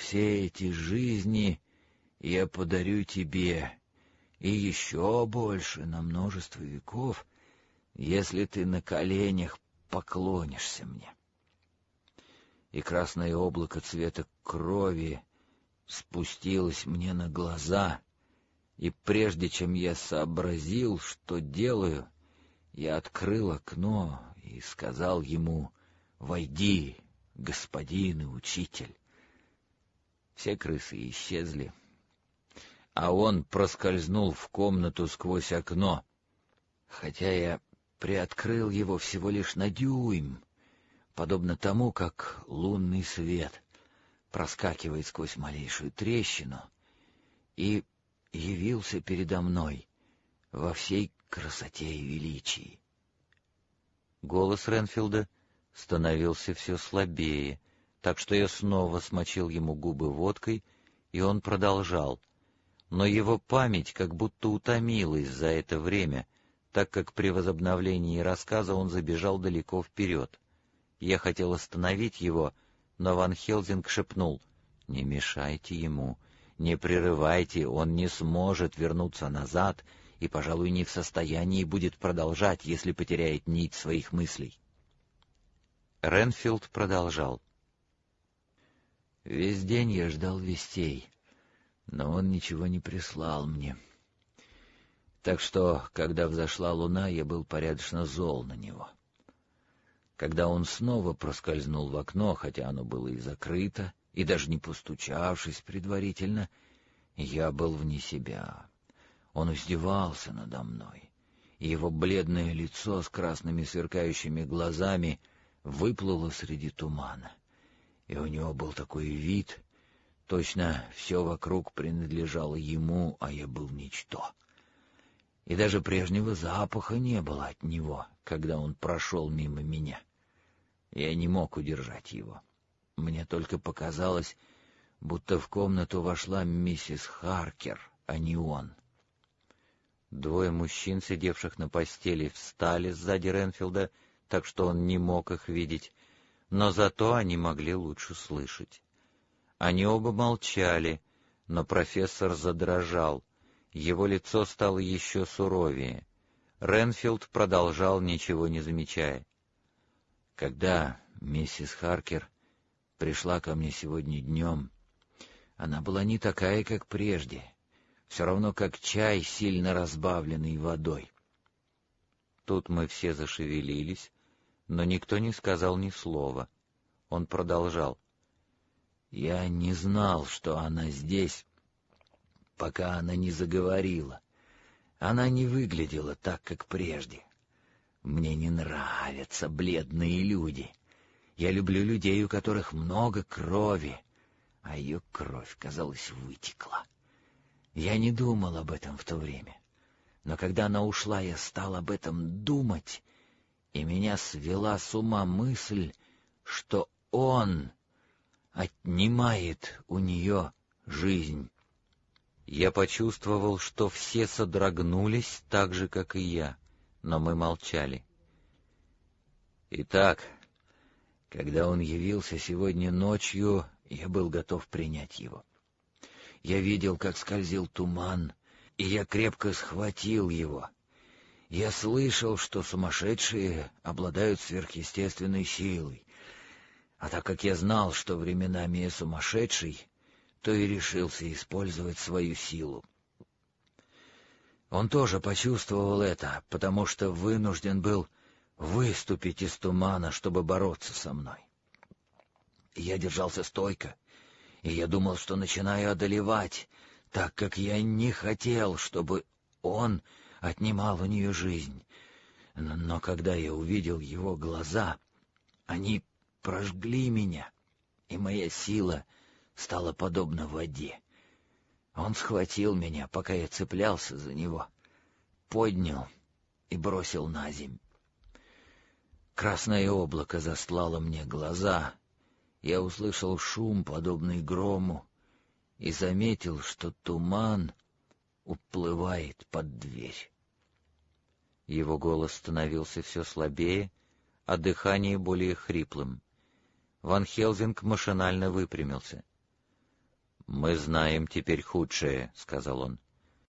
все эти жизни я подарю тебе, и еще больше на множество веков, если ты на коленях поклонишься мне». И красное облако цвета крови спустилось мне на глаза, и прежде чем я сообразил, что делаю, я открыл окно и сказал ему: «Войди, господин и учитель». Все крысы исчезли, а он проскользнул в комнату сквозь окно, хотя я приоткрыл его всего лишь на дюйм, подобно тому, как лунный свет проскакивает сквозь малейшую трещину, и явился передо мной во всей красоте и величии. Голос Ренфилда становился все слабее, так что я снова смочил ему губы водкой, и он продолжал. Но его память как будто утомилась за это время, так как при возобновлении рассказа он забежал далеко вперед. Я хотел остановить его, но Ван Хелсинг шепнул: «Не мешайте ему, не прерывайте, он не сможет вернуться назад и, пожалуй, не в состоянии будет продолжать, если потеряет нить своих мыслей». Ренфилд продолжал. «Весь день я ждал вестей, но он ничего не прислал мне. Так что, когда взошла луна, я был порядочно зол на него. Когда он снова проскользнул в окно, хотя оно было и закрыто, и даже не постучавшись предварительно, я был вне себя. Он издевался надо мной, и его бледное лицо с красными сверкающими глазами выплыло среди тумана, и у него был такой вид, точно все вокруг принадлежало ему, а я был ничто. И даже прежнего запаха не было от него, когда он прошел мимо меня. Я не мог удержать его. Мне только показалось, будто в комнату вошла миссис Харкер, а не он». Двое мужчин, сидевших на постели, встали сзади Ренфилда, так что он не мог их видеть, но зато они могли лучше слышать. Они оба молчали, но профессор задрожал, его лицо стало еще суровее. Ренфилд продолжал, ничего не замечая. «Когда миссис Харкер пришла ко мне сегодня днем, она была не такая, как прежде, все равно как чай, сильно разбавленный водой». Тут мы все зашевелились, но никто не сказал ни слова. Он продолжал. «Я не знал, что она здесь, пока она не заговорила. Она не выглядела так, как прежде. Мне не нравятся бледные люди. Я люблю людей, у которых много крови, а ее кровь, казалось, вытекла. Я не думал об этом в то время, но когда она ушла, я стал об этом думать, и меня свела с ума мысль, что он отнимает у нее жизнь». Я почувствовал, что все содрогнулись так же, как и я, но мы молчали. «Итак, когда он явился сегодня ночью, я был готов принять его. Я видел, как скользил туман, и я крепко схватил его. Я слышал, что сумасшедшие обладают сверхъестественной силой, а так как я знал, что временами я сумасшедший, то и решился использовать свою силу. Он тоже почувствовал это, потому что вынужден был выступить из тумана, чтобы бороться со мной. Я держался стойко, и я думал, что начинаю одолевать, так как я не хотел, чтобы он отнимал у нее жизнь. Но когда я увидел его глаза, они прожгли меня, и моя сила стала подобна воде. Он схватил меня, пока я цеплялся за него, поднял и бросил на земь. Красное облако застлало мне глаза, я услышал шум, подобный грому, и заметил, что туман уплывает под дверь. Его голос становился все слабее, а дыхание более хриплым. Ван Хелсинг машинально выпрямился. «Мы знаем теперь худшее», — сказал он.